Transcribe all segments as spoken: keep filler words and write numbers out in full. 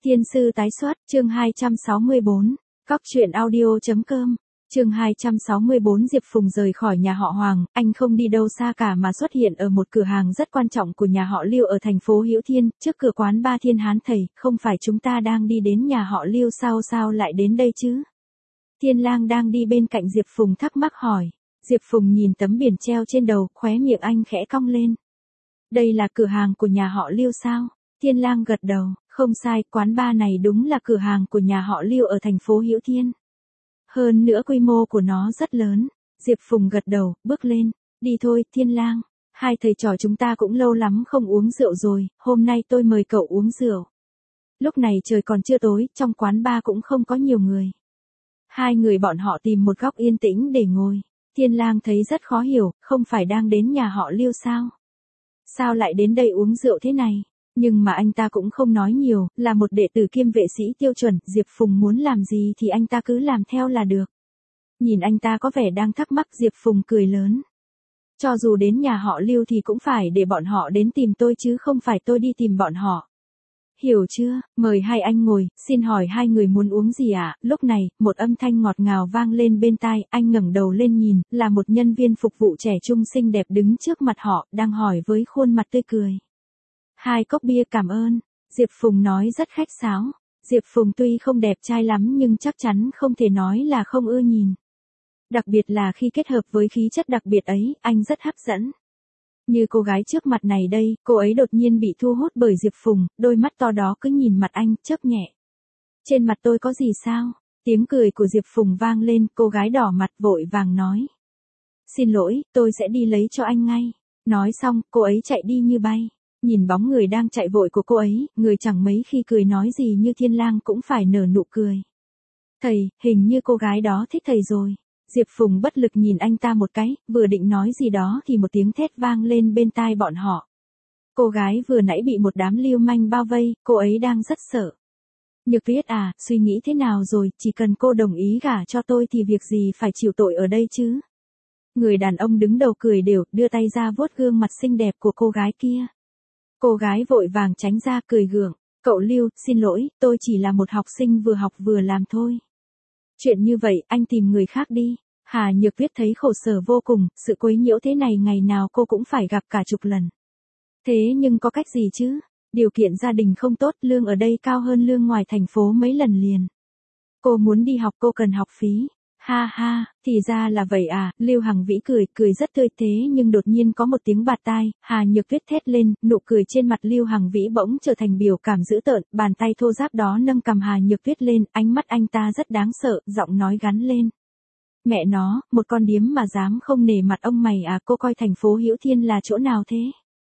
Thiên sư tái xuất, chương hai trăm sáu mươi bốn, Cóc truyện audio.com, chương hai trăm sáu mươi bốn Diệp Phùng rời khỏi nhà họ Hoàng, anh không đi đâu xa cả mà xuất hiện ở một cửa hàng rất quan trọng của nhà họ Lưu ở thành phố Hữu Thiên, trước cửa quán ba Thiên Hán Thầy, không phải chúng ta đang đi đến nhà họ Lưu sao sao lại đến đây chứ? Thiên Lang đang đi bên cạnh Diệp Phùng thắc mắc hỏi. Diệp Phùng nhìn tấm biển treo trên đầu, khóe miệng anh khẽ cong lên. Đây là cửa hàng của nhà họ Lưu sao? Thiên Lang gật đầu, không sai, quán bar này đúng là cửa hàng của nhà họ Lưu ở thành phố Hữu Thiên. Hơn nữa quy mô của nó rất lớn. Diệp Phùng gật đầu, bước lên. Đi thôi, Thiên Lang. Hai thầy trò chúng ta cũng lâu lắm không uống rượu rồi, hôm nay tôi mời cậu uống rượu. Lúc này trời còn chưa tối, trong quán bar cũng không có nhiều người. Hai người bọn họ tìm một góc yên tĩnh để ngồi. Thiên Lang thấy rất khó hiểu, không phải đang đến nhà họ Lưu sao? Sao lại đến đây uống rượu thế này? Nhưng mà anh ta cũng không nói nhiều, là một đệ tử kiêm vệ sĩ tiêu chuẩn, Diệp Phùng muốn làm gì thì anh ta cứ làm theo là được. Nhìn anh ta có vẻ đang thắc mắc, Diệp Phùng cười lớn. Cho dù đến nhà họ Lưu thì cũng phải để bọn họ đến tìm tôi chứ không phải tôi đi tìm bọn họ. Hiểu chưa, mời hai anh ngồi, xin hỏi hai người muốn uống gì ạ? À? Lúc này, một âm thanh ngọt ngào vang lên bên tai, anh ngẩng đầu lên nhìn, là một nhân viên phục vụ trẻ trung xinh đẹp đứng trước mặt họ, đang hỏi với khuôn mặt tươi cười. Hai cốc bia cảm ơn, Diệp Phùng nói rất khách sáo. Diệp Phùng tuy không đẹp trai lắm nhưng chắc chắn không thể nói là không ưa nhìn. Đặc biệt là khi kết hợp với khí chất đặc biệt ấy, anh rất hấp dẫn. Như cô gái trước mặt này đây, cô ấy đột nhiên bị thu hút bởi Diệp Phùng, đôi mắt to đó cứ nhìn mặt anh, chớp nhẹ. Trên mặt tôi có gì sao? Tiếng cười của Diệp Phùng vang lên, cô gái đỏ mặt vội vàng nói. Xin lỗi, tôi sẽ đi lấy cho anh ngay. Nói xong, cô ấy chạy đi như bay. Nhìn bóng người đang chạy vội của cô ấy, người chẳng mấy khi cười nói gì như Thiên Lang cũng phải nở nụ cười. Thầy, hình như cô gái đó thích thầy rồi. Diệp Phùng bất lực nhìn anh ta một cái, vừa định nói gì đó thì một tiếng thét vang lên bên tai bọn họ. Cô gái vừa nãy bị một đám lưu manh bao vây, cô ấy đang rất sợ. Nhược Tuyết à, suy nghĩ thế nào rồi, chỉ cần cô đồng ý gả cho tôi thì việc gì phải chịu tội ở đây chứ? Người đàn ông đứng đầu cười đều, đưa tay ra vuốt gương mặt xinh đẹp của cô gái kia. Cô gái vội vàng tránh ra cười gượng, cậu Lưu, xin lỗi, tôi chỉ là một học sinh vừa học vừa làm thôi. Chuyện như vậy, anh tìm người khác đi. Hà Nhược Tuyết thấy khổ sở vô cùng, sự quấy nhiễu thế này ngày nào cô cũng phải gặp cả chục lần. Thế nhưng có cách gì chứ? Điều kiện gia đình không tốt, lương ở đây cao hơn lương ngoài thành phố mấy lần liền. Cô muốn đi học cô cần học phí. Ha ha, thì ra là vậy à, Lưu Hằng Vĩ cười, cười rất tươi thế nhưng đột nhiên có một tiếng bạt tai, Hà Nhược Tuyết thét lên, nụ cười trên mặt Lưu Hằng Vĩ bỗng trở thành biểu cảm dữ tợn, bàn tay thô ráp đó nâng cầm Hà Nhược Tuyết lên, ánh mắt anh ta rất đáng sợ, giọng nói gắn lên. Mẹ nó, một con điếm mà dám không nể mặt ông mày à, cô coi thành phố Hữu Thiên là chỗ nào thế?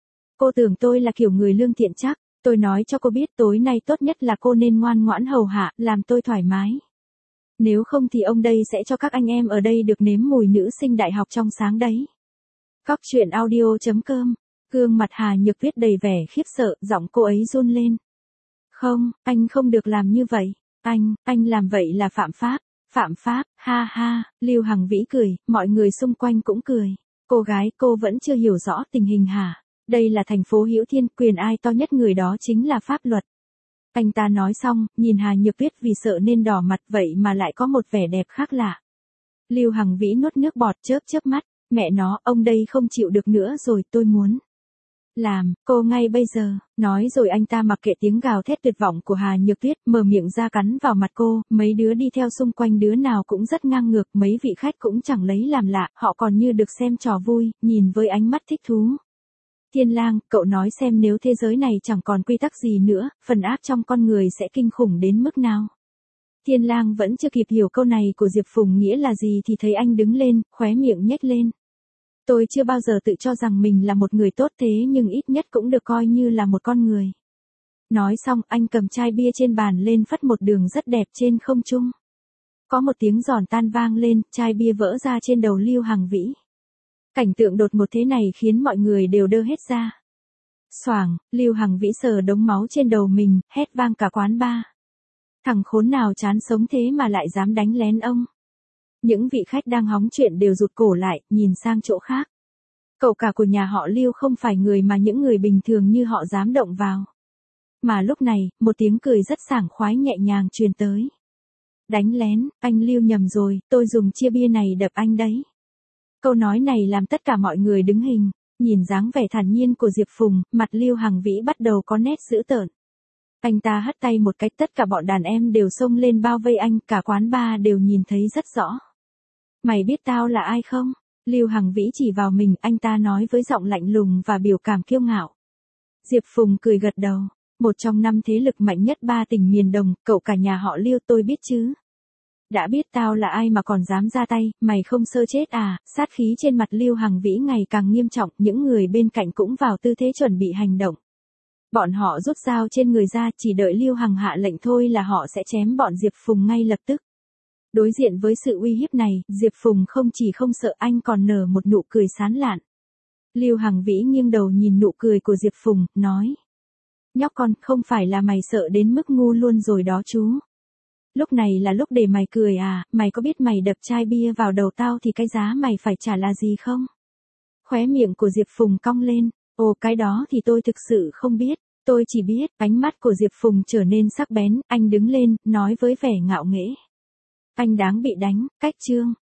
Cô tưởng tôi là kiểu người lương thiện chắc, tôi nói cho cô biết tối nay tốt nhất là cô nên ngoan ngoãn hầu hạ, làm tôi thoải mái. Nếu không thì ông đây sẽ cho các anh em ở đây được nếm mùi nữ sinh đại học trong sáng đấy. Cóc truyện audio.com, gương mặt Hà Nhược Tuyết đầy vẻ khiếp sợ, giọng cô ấy run lên. Không, anh không được làm như vậy, anh, anh làm vậy là phạm pháp, phạm pháp, ha ha, Lưu Hằng Vĩ cười, mọi người xung quanh cũng cười. Cô gái, cô vẫn chưa hiểu rõ tình hình hả? Đây là thành phố Hữu Thiên, quyền ai to nhất người đó chính là pháp luật. Anh ta nói xong, nhìn Hà Nhược Tuyết vì sợ nên đỏ mặt vậy mà lại có một vẻ đẹp khác lạ. Lưu Hằng Vĩ nuốt nước bọt chớp chớp mắt, mẹ nó, ông đây không chịu được nữa rồi, tôi muốn làm, cô ngay bây giờ, nói rồi anh ta mặc kệ tiếng gào thét tuyệt vọng của Hà Nhược Tuyết, mở miệng ra cắn vào mặt cô, mấy đứa đi theo xung quanh đứa nào cũng rất ngang ngược, mấy vị khách cũng chẳng lấy làm lạ, họ còn như được xem trò vui, nhìn với ánh mắt thích thú. Thiên Lang, cậu nói xem nếu thế giới này chẳng còn quy tắc gì nữa, phần ác trong con người sẽ kinh khủng đến mức nào? Thiên Lang vẫn chưa kịp hiểu câu này của Diệp Phùng nghĩa là gì thì thấy anh đứng lên, khóe miệng nhếch lên. Tôi chưa bao giờ tự cho rằng mình là một người tốt thế nhưng ít nhất cũng được coi như là một con người. Nói xong anh cầm chai bia trên bàn lên phất một đường rất đẹp trên không trung. Có một tiếng giòn tan vang lên, chai bia vỡ ra trên đầu Lưu Hằng Vĩ. Cảnh tượng đột ngột thế này khiến mọi người đều đơ hết ra. Xoảng, Lưu Hằng Vĩ sờ đống máu trên đầu mình, hét vang cả quán bar. Thằng khốn nào chán sống thế mà lại dám đánh lén ông. Những vị khách đang hóng chuyện đều rụt cổ lại, nhìn sang chỗ khác. Cậu cả của nhà họ Lưu không phải người mà những người bình thường như họ dám động vào. Mà lúc này, một tiếng cười rất sảng khoái nhẹ nhàng truyền tới. Đánh lén, anh Lưu nhầm rồi, tôi dùng chia bia này đập anh đấy. Câu nói này làm tất cả mọi người đứng hình, nhìn dáng vẻ thản nhiên của Diệp Phùng, mặt Lưu Hằng Vĩ bắt đầu có nét dữ tợn. Anh ta hất tay một cái, tất cả bọn đàn em đều xông lên bao vây anh, cả quán bar đều nhìn thấy rất rõ. Mày biết tao là ai không? Lưu Hằng Vĩ chỉ vào mình, anh ta nói với giọng lạnh lùng và biểu cảm kiêu ngạo. Diệp Phùng cười gật đầu, một trong năm thế lực mạnh nhất ba tỉnh miền Đồng, cậu cả nhà họ Lưu tôi biết chứ. Đã biết tao là ai mà còn dám ra tay, mày không sơ chết à? Sát khí trên mặt Lưu Hằng Vĩ ngày càng nghiêm trọng, những người bên cạnh cũng vào tư thế chuẩn bị hành động. Bọn họ rút dao trên người ra, chỉ đợi Lưu Hằng hạ lệnh thôi là họ sẽ chém bọn Diệp Phùng ngay lập tức. Đối diện với sự uy hiếp này, Diệp Phùng không chỉ không sợ, anh còn nở một nụ cười sán lạn. Lưu Hằng Vĩ nghiêng đầu nhìn nụ cười của Diệp Phùng, nói. Nhóc con, không phải là mày sợ đến mức ngu luôn rồi đó chú. Lúc này là lúc để mày cười à, mày có biết mày đập chai bia vào đầu tao thì cái giá mày phải trả là gì không? Khóe miệng của Diệp Phùng cong lên, ồ cái đó thì tôi thực sự không biết, tôi chỉ biết, ánh mắt của Diệp Phùng trở nên sắc bén, anh đứng lên, nói với vẻ ngạo nghễ. Anh đáng bị đánh, cách chương.